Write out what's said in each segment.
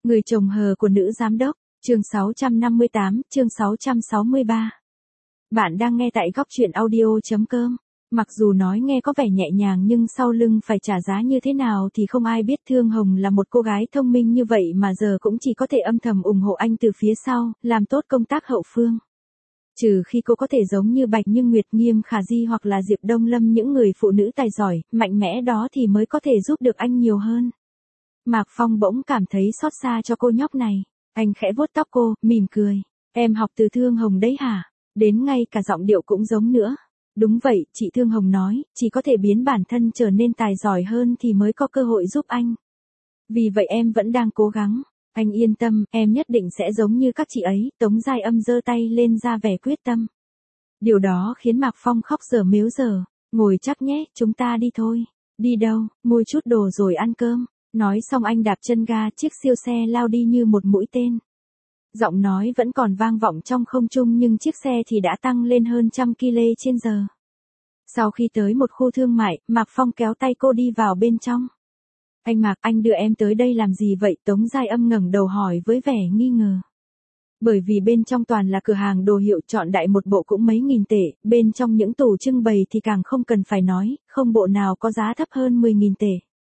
Người chồng hờ của nữ giám đốc, chương 658, chương 663. Bạn đang nghe tại góc truyện audio.com. Mặc dù nói nghe có vẻ nhẹ nhàng nhưng sau lưng phải trả giá như thế nào thì không ai biết. Thương Hồng là một cô gái thông minh như vậy mà giờ cũng chỉ có thể âm thầm ủng hộ anh từ phía sau, làm tốt công tác hậu phương. Trừ khi cô có thể giống như Bạch Như Nguyệt, Nghiêm Khả Di hoặc là Diệp Đông Lâm, những người phụ nữ tài giỏi, mạnh mẽ đó thì mới có thể giúp được anh nhiều hơn. Mạc Phong bỗng cảm thấy xót xa cho cô nhóc này. Anh khẽ vuốt tóc cô, mỉm cười. Em học từ Thương Hồng đấy hả? Đến ngay cả giọng điệu cũng giống nữa. Đúng vậy, chị Thương Hồng nói, chỉ có thể biến bản thân trở nên tài giỏi hơn thì mới có cơ hội giúp anh. Vì vậy em vẫn đang cố gắng. Anh yên tâm, em nhất định sẽ giống như các chị ấy. Tống Giai Âm giơ tay lên ra vẻ quyết tâm. Điều đó khiến Mạc Phong khóc dở mếu dở. Ngồi chắc nhé, chúng ta đi thôi. Đi đâu? Mua chút đồ rồi ăn cơm. Nói xong anh đạp chân ga, chiếc siêu xe lao đi như một mũi tên. Giọng nói vẫn còn vang vọng trong không trung nhưng chiếc xe thì đã tăng lên hơn 100 km/h. Sau khi tới một khu thương mại, Mạc Phong kéo tay cô đi vào bên trong. Anh Mạc, anh đưa em tới đây làm gì vậy? Tống Giai Âm ngẩng đầu hỏi với vẻ nghi ngờ. Bởi vì bên trong toàn là cửa hàng đồ hiệu, chọn đại một bộ cũng mấy nghìn tệ, bên trong những tủ trưng bày thì càng không cần phải nói, không bộ nào có giá thấp hơn 10.000 tệ.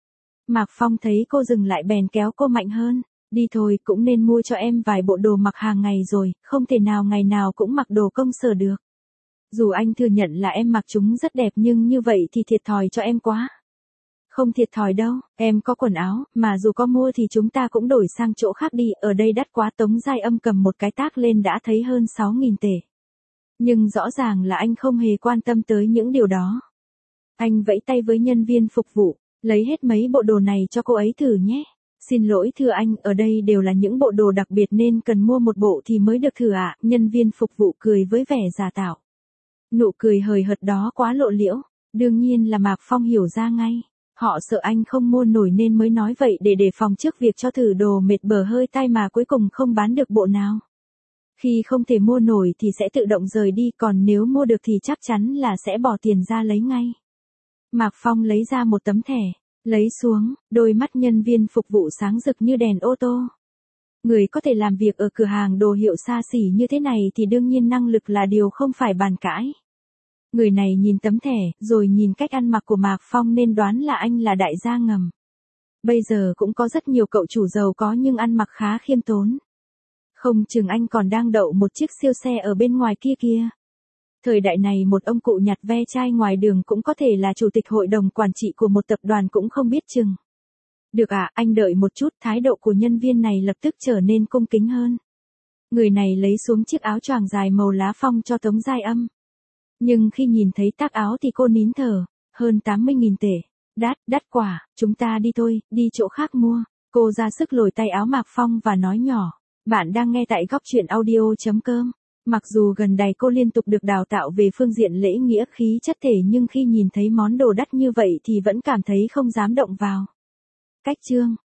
Mạc Phong thấy cô dừng lại bèn kéo cô mạnh hơn. Đi thôi, cũng nên mua cho em vài bộ đồ mặc hàng ngày rồi, không thể nào ngày nào cũng mặc đồ công sở được. Dù anh thừa nhận là em mặc chúng rất đẹp nhưng như vậy thì thiệt thòi cho em quá. Không thiệt thòi đâu, em có quần áo, mà dù có mua thì chúng ta cũng đổi sang chỗ khác đi, ở đây đắt quá. Tống Giai Âm cầm một cái tag lên đã thấy hơn 6.000 tệ. Nhưng rõ ràng là anh không hề quan tâm tới những điều đó. Anh vẫy tay với nhân viên phục vụ, lấy hết mấy bộ đồ này cho cô ấy thử nhé. Xin lỗi thưa anh, ở đây đều là những bộ đồ đặc biệt nên cần mua một bộ thì mới được thử ạ. Nhân viên phục vụ cười với vẻ giả tạo. Nụ cười hời hợt đó quá lộ liễu, đương nhiên là Mạc Phong hiểu ra ngay. Họ sợ anh không mua nổi nên mới nói vậy để đề phòng trước việc cho thử đồ mệt bở hơi tai mà cuối cùng không bán được bộ nào. Khi không thể mua nổi thì sẽ tự động rời đi, còn nếu mua được thì chắc chắn là sẽ bỏ tiền ra lấy ngay. Mạc Phong lấy ra một tấm thẻ, lấy xuống, đôi mắt nhân viên phục vụ sáng rực như đèn ô tô. Người có thể làm việc ở cửa hàng đồ hiệu xa xỉ như thế này thì đương nhiên năng lực là điều không phải bàn cãi. Người này nhìn tấm thẻ, rồi nhìn cách ăn mặc của Mạc Phong nên đoán là anh là đại gia ngầm. Bây giờ cũng có rất nhiều cậu chủ giàu có nhưng ăn mặc khá khiêm tốn. Không chừng anh còn đang đậu một chiếc siêu xe ở bên ngoài kia kìa. Thời đại này một ông cụ nhặt ve chai ngoài đường cũng có thể là chủ tịch hội đồng quản trị của một tập đoàn cũng không biết chừng. Được ạ, anh đợi một chút. Thái độ của nhân viên này lập tức trở nên cung kính hơn. Người này lấy xuống chiếc áo choàng dài màu lá phong cho Tống Giai Âm. Nhưng khi nhìn thấy tag áo thì cô nín thở. Hơn 80.000 tệ. Đắt quả, chúng ta đi thôi, đi chỗ khác mua. Cô ra sức lồi tay áo Mạc Phong và nói nhỏ. Bạn đang nghe tại góc truyện audio.com. Mặc dù gần đây cô liên tục được đào tạo về phương diện lễ nghĩa khí chất thể nhưng khi nhìn thấy món đồ đắt như vậy thì vẫn cảm thấy không dám động vào. Cách chương